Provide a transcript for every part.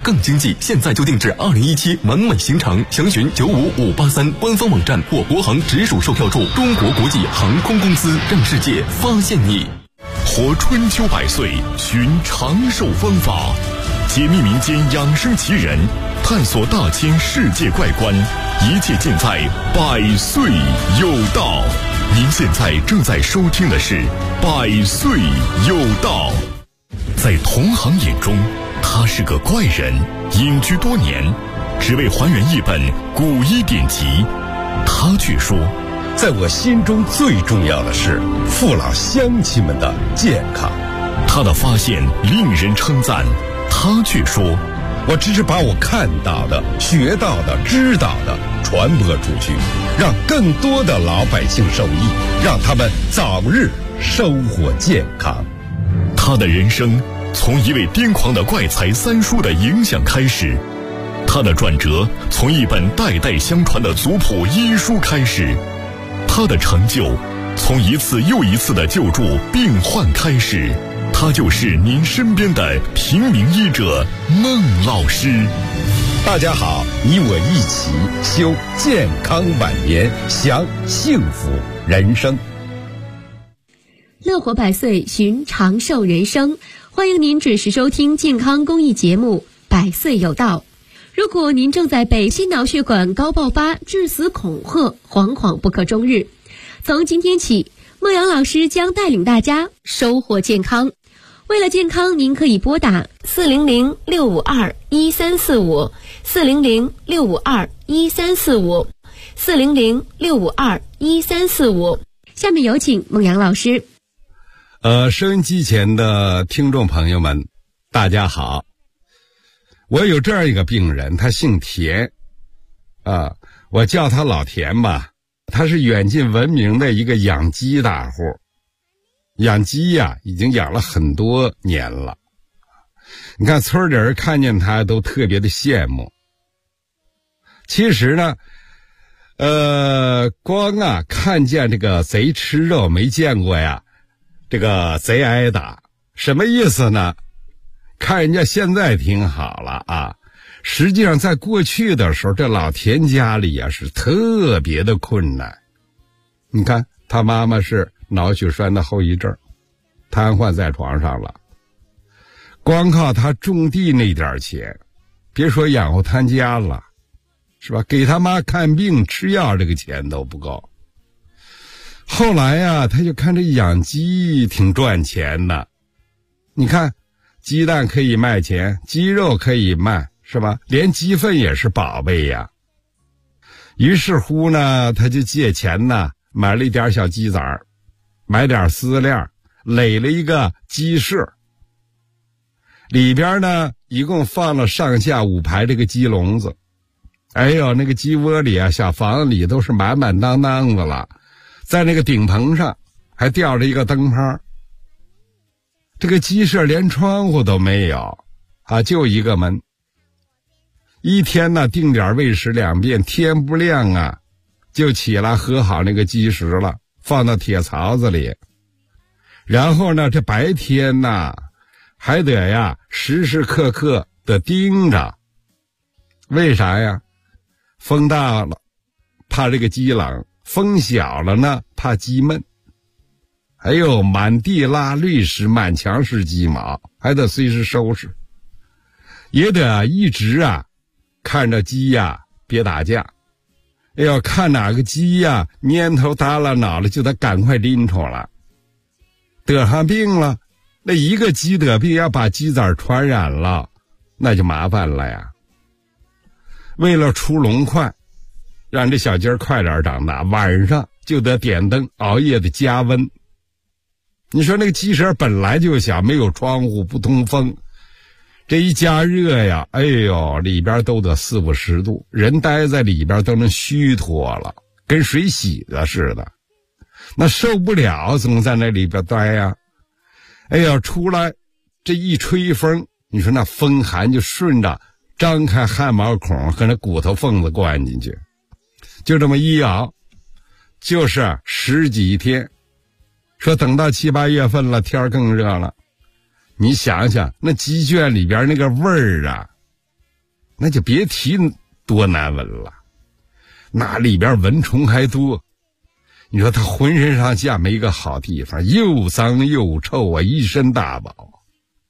更经济，现在就定制2017完美行程，详询95583官方网站或国航直属售票处。中国国际航空公司，让世界发现你。 活春秋百岁，寻长寿方法，解密民间养生奇人，探索大千世界怪观，一切尽在百岁有道。您现在正在收听的是百岁有道。在同行眼中，他是个怪人，隐居多年，只为还原一本古医典籍。他却说， 在我心中最重要的是父老乡亲们的健康。 他的发现令人称赞，他却说， 我只是把我看到的、学到的、知道的传播出去，让更多的老百姓受益，让他们早日生活健康。 他的人生从一位癫狂的怪才三叔的影响开始，他的转折从一本代代相传的族谱医书开始，他的成就从一次又一次的救助病患开始。他就是您身边的平民医者孟老师。 大家好，你我一起修健康晚年，享幸福人生。 乐活百岁，寻长寿人生。欢迎您准时收听健康公益节目《百岁有道》。如果您正在被心脑血管高爆发、致死恐吓，惶惶不可终日，从今天起，孟阳老师将带领大家收获健康。为了健康，您可以拨打400-652-1345 400-652-1345 400-652-1345。下面有请孟阳老师。 收音机前的听众朋友们，大家好。我有这样一个病人，他姓田，我叫他老田吧。他是远近闻名的一个养鸡大户，养鸡呀，已经养了很多年了。你看村里人看见他都特别的羡慕。其实呢，光看见这个贼吃肉，没见过呀这个贼挨打。什么意思呢？看人家现在挺好了啊，实际上在过去的时候，这老田家里啊是特别的困难。你看他妈妈是脑血栓的后遗症，瘫痪在床上了，光靠他种地那点钱，别说养活他家了，是吧？给他妈看病吃药这个钱都不够。后来呀，他就看这养鸡挺赚钱的。你看，鸡蛋可以卖钱，鸡肉可以卖，是吧？连鸡粪也是宝贝呀。于是乎呢，他就借钱呢，买了一点小鸡仔，买点饲料，垒了一个鸡舍，里边呢一共放了上下5排这个鸡笼子。哎呦，那个鸡窝里啊，小房子里都是满满当当的了。在那个顶棚上还吊着一个灯泡。这个鸡舍连窗户都没有啊，就一个门。一天呢定点喂食2遍，天不亮啊就起来喝好那个鸡食了，放到铁槽子里。然后呢，这白天呢还得呀时时刻刻的盯着。为啥呀？风大了怕这个鸡冷，风小了呢怕鸡闷。还有满地拉绿石，满墙是鸡毛，还得随时收拾。也得一直看着鸡别打架。要看哪个鸡蔫头耷拉脑了，就得赶快拎出来。得上病了，那一个鸡得病要把鸡崽传染了，那就麻烦了呀。为了出笼快，让这小鸡快点长大，晚上就得点灯，熬夜的加温。你说那个鸡舍本来就小，没有窗户，不通风，这一加热呀，哎呦，里边都得40-50度，人待在里边都能虚脱了，跟水洗的似的。那受不了，总在那里边待呀。哎呀，出来这一吹风，你说那风寒就顺着张开汗毛孔和那骨头缝子灌进去，就这么一熬，就是10几天。说等到7、8月份了，天更热了，你想想那鸡圈里边那个味儿那就别提多难闻了，那里边蚊虫还多。你说他浑身上下没一个好地方，又脏又臭啊，一身大包。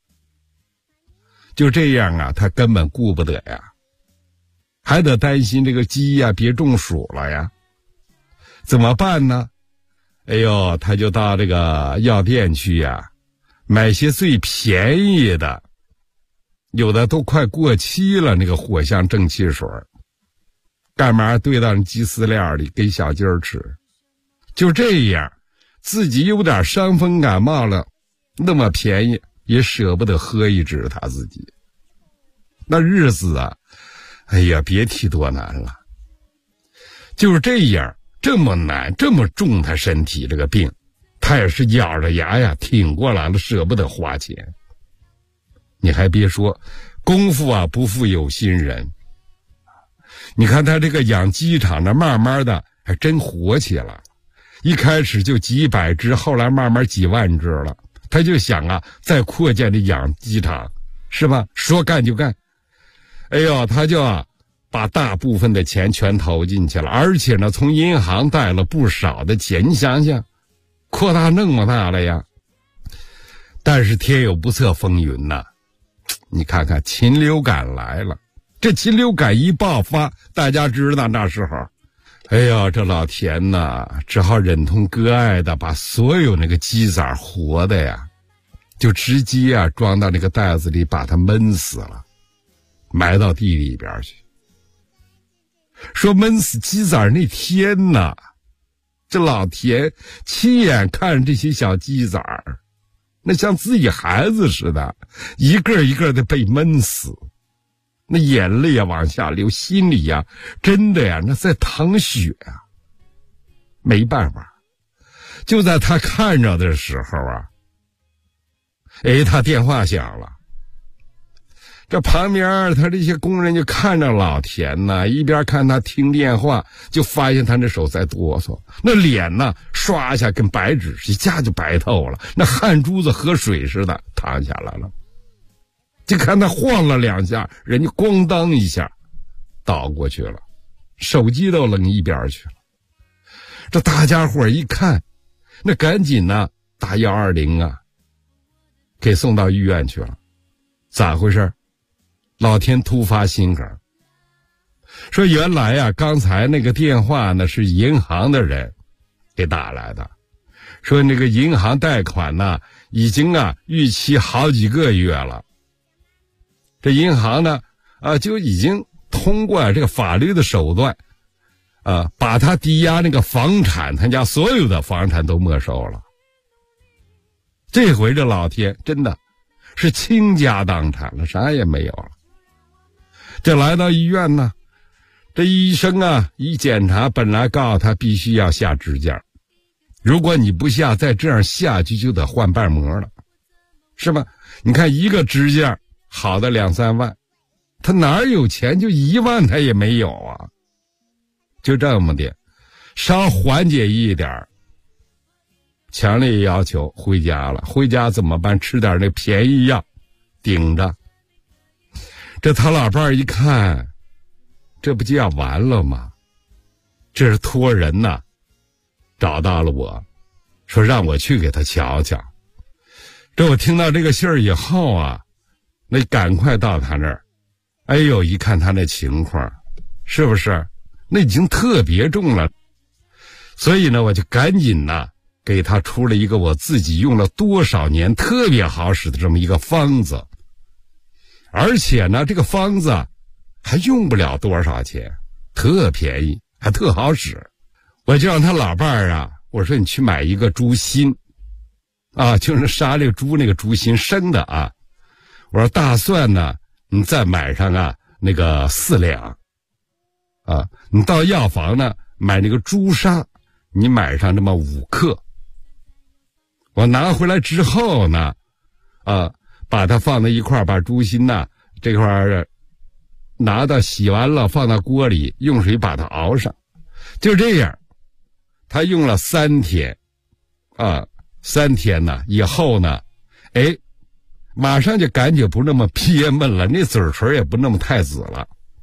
就这样啊，他根本顾不得呀，还得担心这个鸡呀别中暑了呀。怎么办呢？哎呦，他就到这个药店去呀，买些最便宜的，有的都快过期了，那个藿香正气水，干嘛兑到鸡饲料里给小鸡儿吃。就这样，自己有点伤风感冒了，那么便宜也舍不得喝一支他自己。那日子啊，哎呀，别提多难了。就是这样，这么难，这么重他身体这个病，他也是咬着牙呀挺过来了，舍不得花钱。你还别说，功夫啊不负有心人。你看他这个养鸡场呢，慢慢的还真火起来了。一开始就几百只，后来慢慢几万只了。他就想啊，再扩建这养鸡场，是吧？说干就干。哎呦，他就啊，把大部分的钱全投进去了，而且呢，从银行贷了不少的钱。你想想，扩大那么大了呀。但是天有不测风云呐，你看看禽流感来了，这禽流感一爆发，大家知道那时候。哎呀，这老田呐，只好忍痛割爱的把所有那个鸡崽活的呀，就直接啊装到那个袋子里，把它闷死了，埋到地里边去。说闷死鸡崽那天呐，这老田亲眼看着这些小鸡崽，那像自己孩子似的，一个一个的被闷死。那眼泪啊往下流，心里呀真的呀那在淌血啊。没办法，就在他看着的时候啊，哎，他电话响了。这旁边他这些工人就看着老田呢，一边看他听电话，就发现他那手在哆嗦，那脸呢刷一下跟白纸一下就白透了，那汗珠子和水似的淌下来了。就看他晃了两下，人家咣当一下倒过去了，手机都扔一边去了。这大家伙一看，那赶紧呢打120啊，给送到医院去了。咋回事？老天突发心梗，说原来啊刚才那个电话呢是银行的人给打来的，说那个银行贷款呢已经啊逾期好几个月了。这银行呢，就已经通过这个法律的手段，把他抵押那个房产，他家所有的房产都没收了。这回这老天真的是倾家荡产了，啥也没有了。这来到医院呢，这医生啊一检查，本来告诉他必须要下支架，如果你不下，再这样下去就得换瓣膜了，是吧？你看一个支架好的2、3万，他哪有钱？就1万他也没有啊。就这么的，稍缓解一点，强烈要求回家了。回家怎么办？吃点那便宜药顶着。这他老伴儿一看，这不就要完了吗？这是托人呐，找到了我，说让我去给他瞧瞧。这我听到这个信儿以后啊，那赶快到他那儿。哎呦，一看他那情况，是不是那已经特别重了？所以呢，我就赶紧呢给他出了一个我自己用了多少年特别好使的这么一个方子，而且呢这个方子还用不了多少钱，特便宜还特好使。我就让他老伴儿啊，我说你去买一个猪心啊，就是杀这个猪那个猪心生的啊。我说大蒜呢你再买上啊那个4两啊，你到药房呢买那个猪砂，你买上这么5克。我拿回来之后呢把它放在一块儿，把猪心呢这块儿拿到洗完了放到锅里，用水把它熬上。就这样他用了3天3天呢以后呢，哎，马上就感觉不那么憋闷了，那嘴唇也不那么太紫了，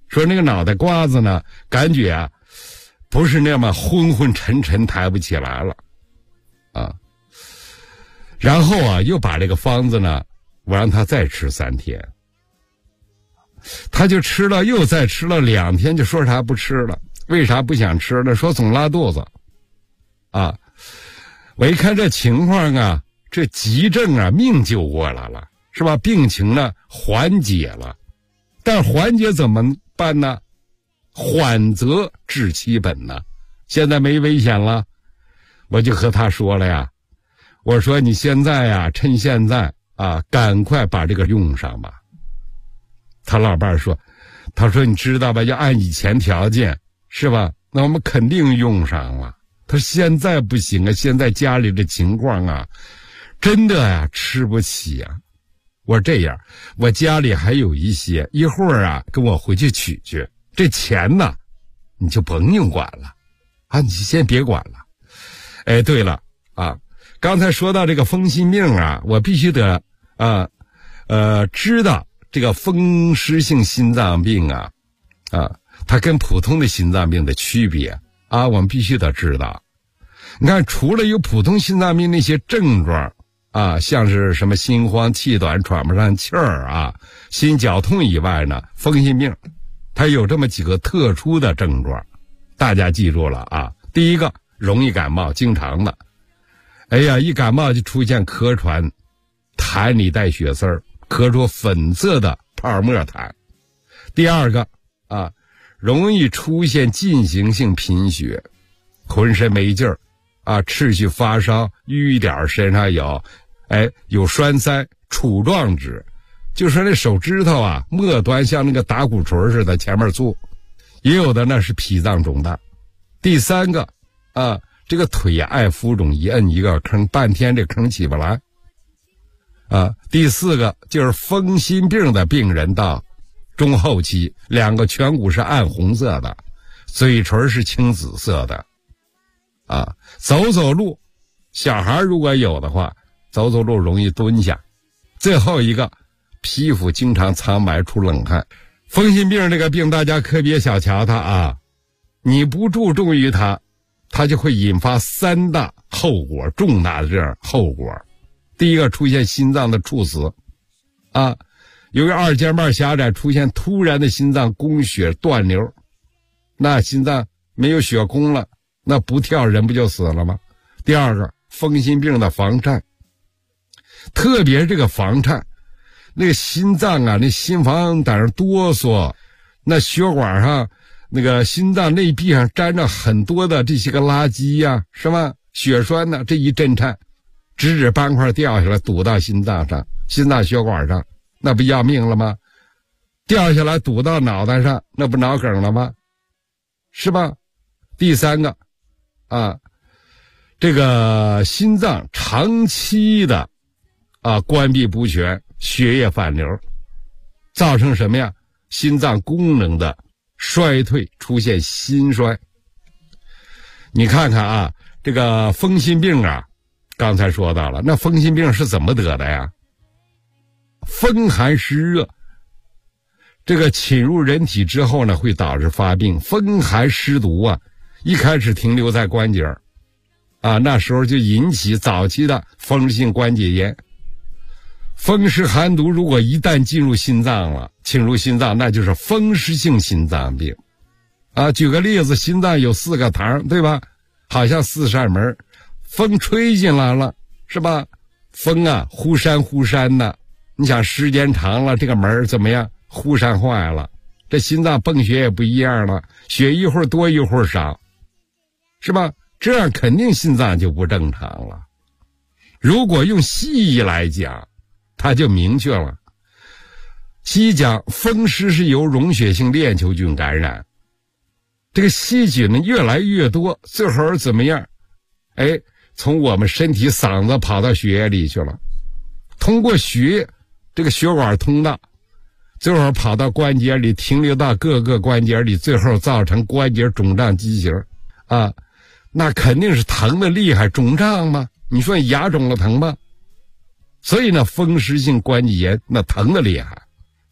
说那个脑袋瓜子呢，感觉啊不是那么昏昏沉沉，抬不起来了啊。然后啊又把这个方子呢，我让他再吃3天，他就吃了，又再吃了2天，就说啥不吃了。为啥不想吃了？说总拉肚子啊。我一看这情况啊，这急症啊命救过来了，是吧？病情呢缓解了，但缓解怎么办呢？缓则治其本呢。现在没危险了，我就和他说了呀，我说你现在呀，趁现在啊，赶快把这个用上吧。他老伴说，他说你知道吧，要按以前条件是吧，那我们肯定用上了。他说现在不行啊，现在家里的情况啊，真的呀吃不起啊。我说这样，我家里还有一些，一会儿啊跟我回去取去，这钱呢你就甭用管了啊，你先别管了。哎，对了啊，刚才说到这个风心病啊，我必须得知道这个风湿性心脏病啊它跟普通的心脏病的区别啊，我们必须得知道。你看，除了有普通心脏病那些症状啊，像是什么心慌气短、喘不上气儿啊、心绞痛以外呢，风心病它有这么几个特殊的症状，大家记住了啊。第一个，容易感冒，经常的，哎呀，一感冒就出现咳喘，痰里带血丝儿，咳出粉色的泡沫痰。第二个啊，容易出现进行性贫血，浑身没劲儿啊，持续发烧，瘀点身上有栓塞、杵状指，就说那手指头啊末端像那个打鼓槌似的，前面粗。也有的呢是脾脏肿大。第三个啊，这个腿爱浮肿，一摁一个坑，半天这坑起不来啊。第四个就是风心病的病人到中后期，2个颧骨是暗红色的，嘴唇是青紫色的啊。走路，小孩如果有的话，走路容易蹲下。最后一个，皮肤经常苍白出冷汗。风心病这个病大家可别小瞧它啊，你不注重于它就会引发3大后果，重大的这样后果。第一个，出现心脏的猝死啊，由于二尖瓣狭窄出现突然的心脏供血断流，那心脏没有血供了，那不跳人不就死了吗？第二个，风心病的房颤，特别这个房颤，那个心脏啊，那心房在那哆嗦，那血管上那个心脏内壁上沾着很多的这些个垃圾呀，是吧？血栓呢，这一震颤，指斑块掉下来堵到心脏上，心脏血管上，那不要命了吗？掉下来堵到脑袋上，那不脑梗了吗？是吧？第三个啊，这个心脏长期的关闭不全，血液反流，造成什么呀？心脏功能的衰退，出现心衰。你看看啊，这个风心病啊，刚才说到了，那风心病是怎么得的呀？风寒湿热，这个侵入人体之后呢，会导致发病。风寒湿毒啊，一开始停留在关节啊，那时候就引起早期的风湿性关节炎。风湿寒毒如果一旦进入心脏了，侵入心脏，那就是风湿性心脏病啊。举个例子，心脏有4个膛，对吧？好像4扇门，风吹进来了，是吧？风啊忽扇忽扇的，你想时间长了，这个门怎么样？忽扇坏了，这心脏泵血也不一样了，血一会儿多一会儿少，是吧？这样肯定心脏就不正常了。如果用西医来讲，它就明确了。西医讲风湿是由溶血性链球菌感染，这个细菌呢越来越多，最后怎么样？从我们身体嗓子跑到血液里去了，通过这个血管通道，最后跑到关节里，停留到各个关节里，最后造成关节肿胀畸形啊，那肯定是疼的厉害，肿胀吗？你说牙肿了疼吗？所以呢，风湿性关节炎那疼的厉害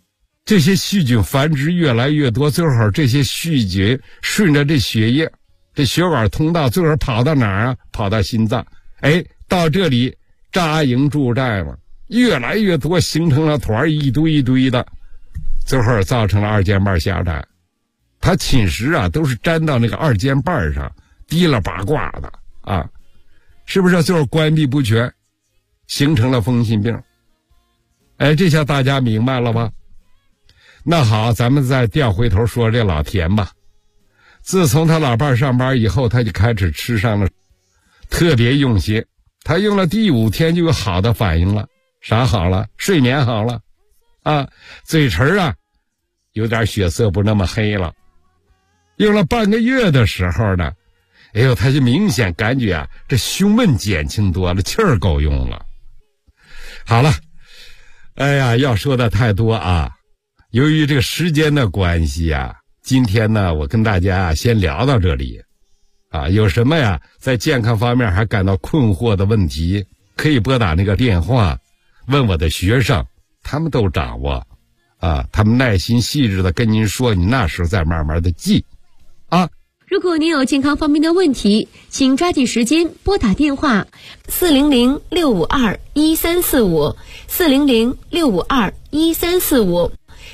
这些细菌繁殖越来越多，最后这些细菌顺着这血液、这血管通道，最后跑到哪儿啊？跑到心脏，到这里扎营驻寨了，越来越多，形成了团一堆一堆的，最后造成了二尖瓣狭窄。它侵蚀啊，都是粘到那个二尖瓣上，低了八卦的啊，是不是？最后关闭不全，形成了风信病。这下大家明白了吧？那好，咱们再调回头说这老田吧。自从他老伴儿上班以后，他就开始吃上了，特别用心。他用了第5天就有好的反应了。啥好了？睡眠好了啊，嘴唇啊有点血色不那么黑了。用了半个月的时候呢，他就明显感觉啊，这胸闷减轻多了，气儿够用了。好了，要说的太多啊，由于这个时间的关系啊，今天呢，我跟大家先聊到这里啊。有什么呀，在健康方面还感到困惑的问题，可以拨打那个电话，问我的学生，他们都掌握啊，他们耐心细致的跟您说，你那时候再慢慢的记啊。 如果您有健康方面的问题，请抓紧时间拨打电话400-652-1345 400-652-1345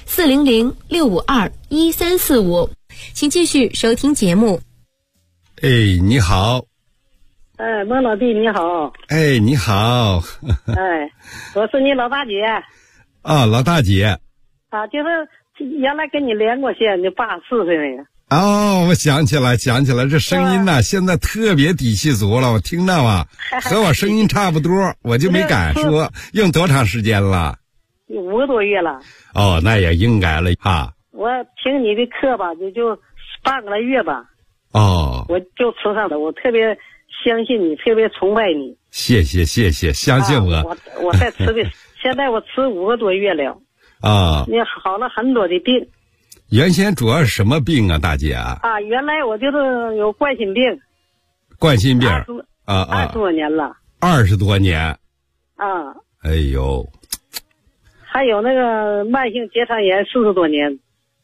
400-652-1345，请继续收听节目。 你好。 孟老弟你好。 你好。 我是你老大姐。 啊，老大姐。 啊，就是原来跟你连过线，你84岁那个。 哦，我想起来，这声音呢，现在特别底气足了，我听到啊，和我声音差不多，我就没敢说。用多长时间了 ？5个多月了。 哦，那也应该了啊。 我听你的课吧，就半个来月吧。 哦。 我就吃上了，我特别相信你，特别崇拜你。 谢谢，相信我。 我在吃的，现在我吃5个多月了。 啊。 你好了很多的病。 原先主要是什么病啊，大姐啊？ 原来我就是有冠心病。 冠心病 20多年了。 20多年。 啊。 哎呦。 还有那个慢性结肠炎40多年。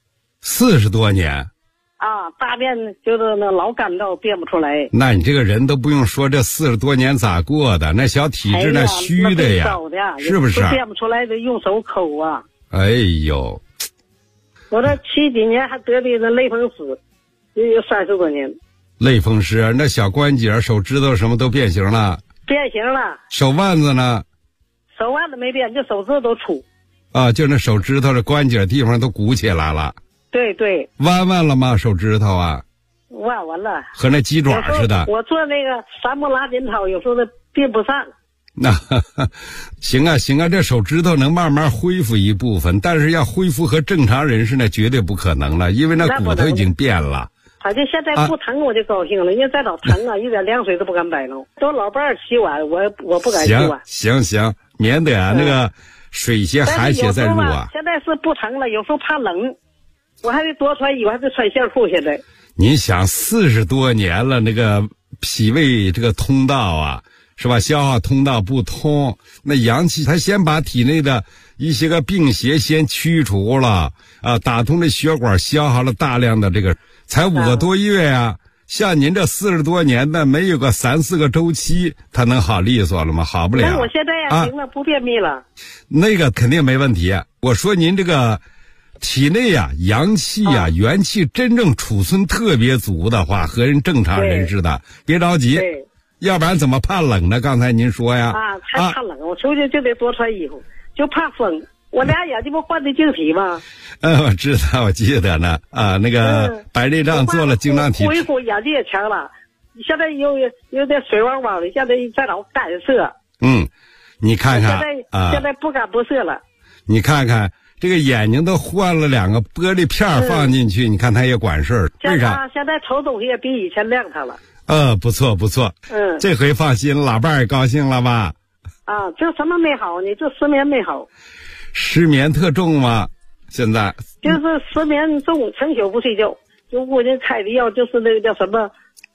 40多年。 大便就是那老干燥，便不出来。 那你这个人都不用说，这40多年咋过的？那小体质那虚的呀，是不是？ 便不出来的，用手抠啊。 哎呦。 我这70几年还得的那类风湿，有30多年。 类风湿，那小关节、手指头什么都变形了。 变形了。 手腕子呢？ 手腕子没变，就手指头都粗。 就那手指头的关节地方都鼓起来了。 对。 弯了吗？手指头啊？ 弯完了。 和那鸡爪似的。 我做那个3步拉筋操，有时候并不上。 那行啊，这手指头能慢慢恢复一部分，但是要恢复和正常人士那绝对不可能了，因为那骨头已经变了。 反正现在不疼我就高兴了，因为再老疼啊，一点凉水都不敢摆弄。都老伴儿洗碗，我不敢洗碗。 行，免得那个水些寒邪再入啊。 现在是不疼了，有时候怕冷，我还得多穿衣服，还得穿线裤。现在你想40多年了，那个脾胃这个通道啊，是吧？消化通道不通，那阳气它先把体内的一些个病邪先驱除了啊，打通了血管，消耗了大量的这个，才5个多月呀。像您这40多年的，没有个3、4个周期，它能好利索了吗？好不了。 那我现在行了，不便秘了。 那个肯定没问题。我说您这个体内阳气元气真正储存特别足的话，和人正常人似的，别着急。要不然怎么怕冷呢？刚才您说呀。 还怕冷，我出去就得多穿衣服，就怕风。我俩眼睛不换的晶体吗？ 我知道，我记得呢。那个白内障做了晶状体。 恢复眼睛也强了，现在有点水汪汪的，现在在老干涩。 你看看现在不干不涩了。 你看看这个眼睛都换了2个玻璃片放进去，你看它也管事儿。为啥？ 现在瞅东西也比以前亮堂了。 不错。这回放心，老伴儿高兴了吧？ 这什么没好呢？这失眠没好。 失眠特重吗？现在就是失眠重，成宿不睡觉，就屋里开的药，就是那个叫什么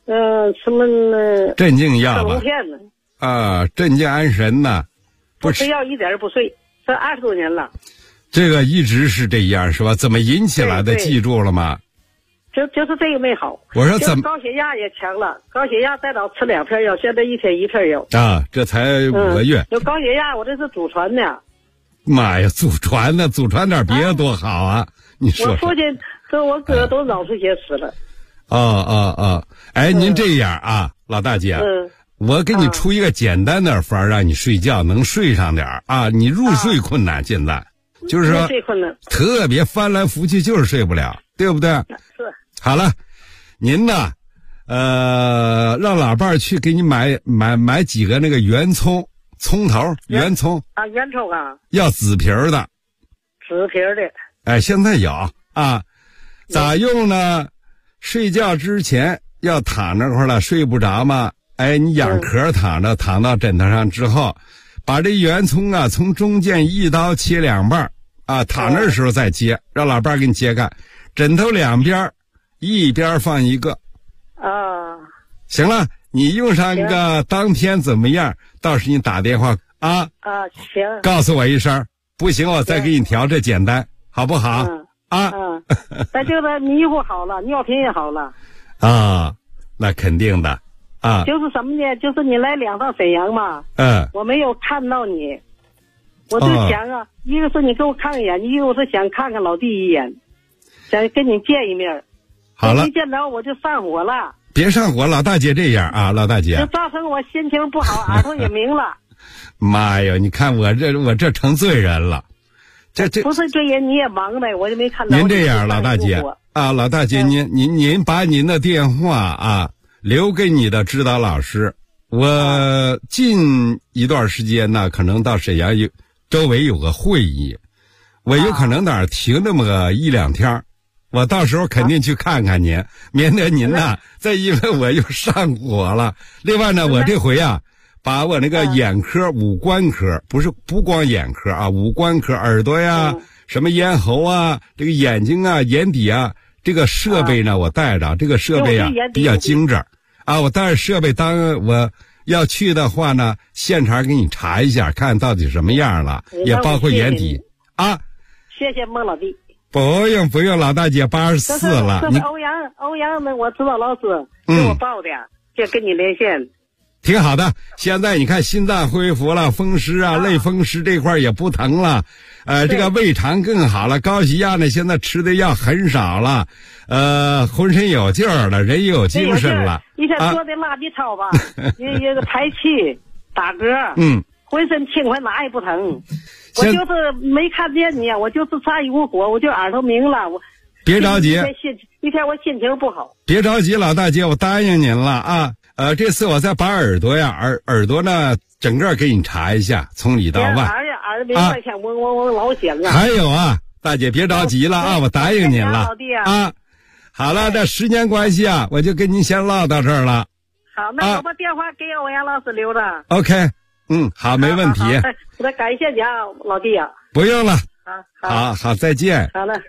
镇静药吧。 片子镇静安神呢。 不吃药一点也不睡，这20多年了。 这个一直是这样是吧？怎么引起来的？ 对记住了吗？ 就是这个没好。 我说怎么高血压也强了，高血压再到吃2片药，现在一天1片药。 啊？这才5个月。 有高血压，我这是祖传的。 妈呀，祖传的，祖传点别的多好啊！你说我父亲和我哥都脑出血死了。 哎，您这样啊，老大姐，我给你出一个简单点法，让你睡觉能睡上点啊。你入睡困难，现在就是说特别翻来覆去，就是睡不了，对不对？ 是。 好了，您呢，让老伴儿去给你买几个那个圆葱头，圆葱啊，圆葱啊， 要紫皮儿的， 紫皮儿的。 哎，现在有啊，咋用呢？睡觉之前要躺那块儿了，睡不着嘛，哎，你仰壳躺着，躺到枕头上之后，把这圆葱啊从中间一刀切2半啊，躺那时候再切，让老伴儿给你切开，枕头2边一边放一个。 啊， 行了，你用上一个当天怎么样？到时你打电话啊。 行。 告诉我一声，不行我再给你调，这简单，好不好？ 那就是迷糊好了，尿频也好了。 啊，那肯定的啊。 就是什么呢？就是你来2趟沈阳嘛。我没有看到你，我就想啊，一个是你给我看一眼，一个我是想看看老弟一眼，想跟你见一面。 好了， 一见着我就上火了。 别上火，老大姐这样啊，老大姐。 就造成我心情不好，耳朵也鸣了。 妈呀，你看我这成罪人了。这不是罪人，你也忙呗，我就没看到。 您这样，老大姐啊，老大姐，您把您的电话啊留给你的指导老师。我近一段时间呢，可能到沈阳周围有个会议，我有可能哪儿停那么个1-2天，我到时候肯定去看看您，免得您呢再因为我又上火了。另外呢，我这回啊，把我那个眼科、五官科，不光眼科啊，五官科，耳朵呀，什么咽喉啊，这个眼睛啊，眼底啊，这个设备呢，我带着，这个设备啊比较精致啊，我带着设备，当我要去的话呢，现场给你查一下，看到底什么样了，也包括眼底啊。 谢谢孟老弟。 不用，老大姐84了。 这是欧阳呢，我指导老师给我报的，就跟你连线。 挺好的，现在你看心脏恢复了，风湿啊，类风湿这块也不疼了，这个胃肠更好了，高血压呢现在吃的药很少了，浑身有劲儿了，人也有精神了。 一天做的拉 B 操吧，一个排气打嗝，浑身轻快，哪也不疼。我就是没看见你，我就是差一股火，我就耳朵鸣了。 别着急， 一天我心情不好。 别着急，老大姐，我答应您了啊。这次我再把耳朵呀，耳朵呢，整个给你查一下，从里到外。 耳鸣外响，我老想啊。 还有啊，大姐别着急了啊，我答应您了啊。好了，这时间关系啊，我就跟您先唠到这儿了。 好，那我把电话给欧阳老师留着。 OK， 好，没问题。 我感谢你啊，老弟啊。 不用了。 好， 再见。 好了。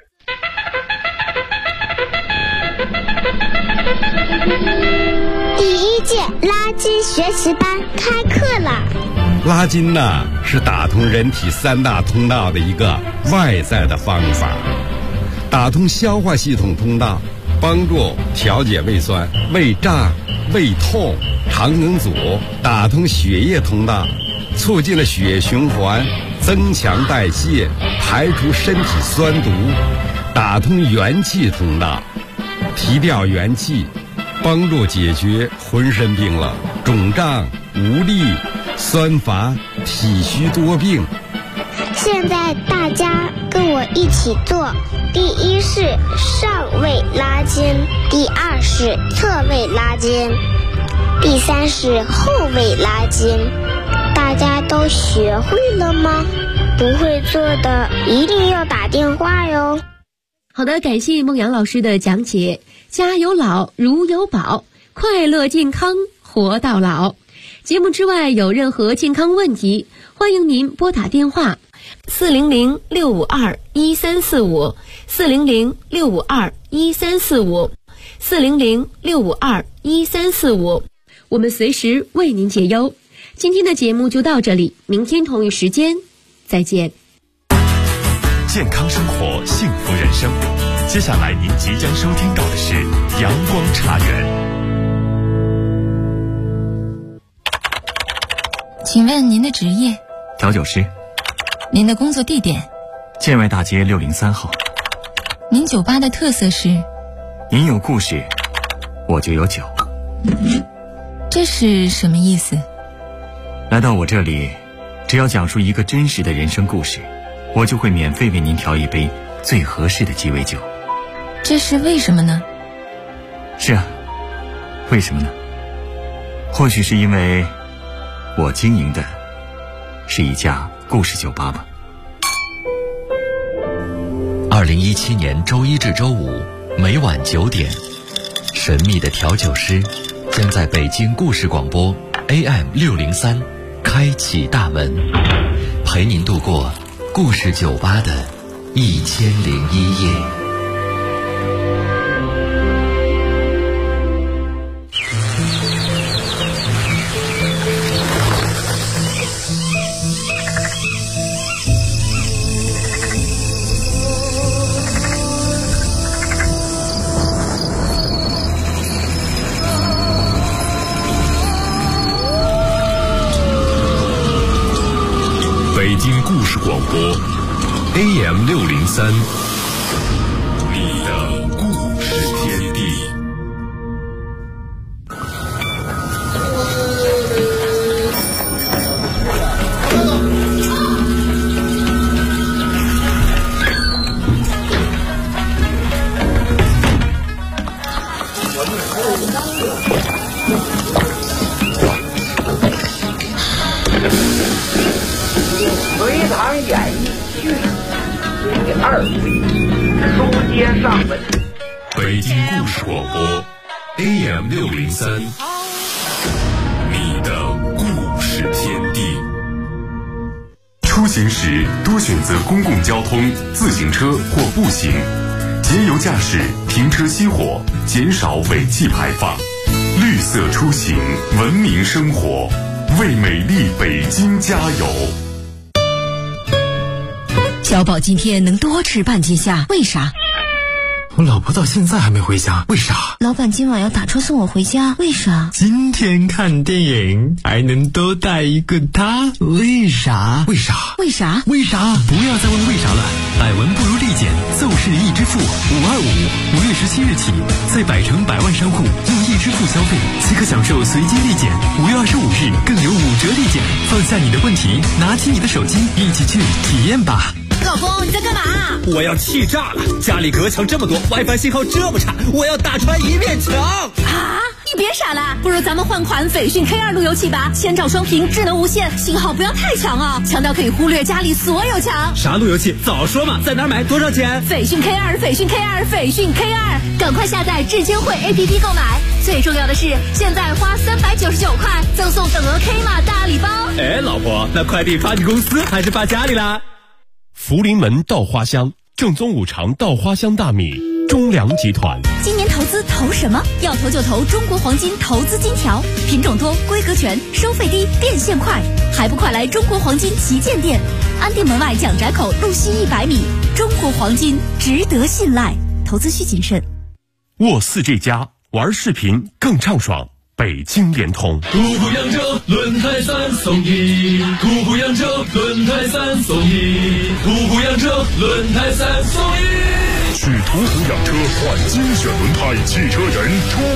第1届拉筋学习班开课了。 拉筋呢，是打通人体3大通道的一个外在的方法，打通消化系统通道，帮助调节胃酸、胃胀、胃痛、肠梗阻；打通血液通道，促进了血液循环，增强代谢，排除身体酸毒；打通元气通道，提调元气，帮助解决浑身病了、肿胀、无力、酸乏、体虚多病。 现在大家跟我一起做：第1是上位拉筋，第2是侧位拉筋，第3是后位拉筋。大家都学会了吗？不会做的一定要打电话哟。 好的，感谢孟阳老师的讲解。家有老，如有宝，快乐健康活到老。节目之外有任何健康问题，欢迎您拨打电话400-652-1345 400-652-1345 400-652-1345，我们随时为您解忧。今天的节目就到这里，明天同一时间再见。 健康生活，幸福人生。接下来您即将收听到的是阳光茶园。 请问您的职业？ 调酒师。 您的工作地点？ 建外大街603号。 您酒吧的特色是？ 您有故事，我就有酒。 这是什么意思？ 来到我这里，只要讲述一个真实的人生故事，我就会免费为您调一杯最合适的鸡尾酒。 这是为什么呢？ 是啊，为什么呢？或许是因为我经营的是一家故事酒吧吧。 2017年周一至周五每晚9点，神秘的调酒师将在北京故事广播 AM603开启大门，陪您度过故事酒吧的1001夜。 北京故事广播 AM603，你的故事天地。 隋唐演义序第2回，书接上文。 北京故事广播 AM603，你的故事天地。出行时多选择公共交通、自行车或步行，节油驾驶，停车熄火，减少尾气排放。绿色出行，文明生活，为美丽北京加油。 小宝今天能多吃半斤虾，为啥？ 我老婆到现在还没回家，为啥？ 老板今晚要打车送我回家，为啥？ 今天看电影还能多带一个他，为啥？为啥？ 为啥？ 为啥？不要再问为啥了，百闻不如立减，奏事易支付525，5月17日起，在百城百万商户用易支付消费，即可享受随机立减，5月25日更有5折立减。放下你的问题，拿起你的手机，一起去体验吧。 老公，你在干嘛？ 我要气炸了！家里隔墙这么多 ，WiFi 信号这么差，我要打穿一面墙！ 啊！你别傻了，不如咱们换款斐讯 K2 路由器吧，千兆双屏，智能无线，信号不要太强啊，强到可以忽略家里所有墙。 啥路由器？早说嘛！在哪儿买？多少钱？ 斐讯 K2，斐讯 K2，斐讯 K2，赶快下载智监会 APP 购买。最重要的是，现在花399块赠送等额 K 码大礼包。 哎，老婆，那快递发你公司还是发家里啦？ 福临门稻花香，正宗五常稻花香大米，中粮集团。 今年投资投什么？要投就投中国黄金投资金条，品种多，规格全，收费低，变现快，还不快来中国黄金旗舰店，安定门外蒋宅口路西100米。中国黄金值得信赖，投资需谨慎。 沃4G+玩视频更畅爽。北京联通， 途虎扬州轮胎3送1，途虎扬州轮胎3送1，途虎扬州轮胎3送1。 去途虎养车换精选轮胎，汽车人出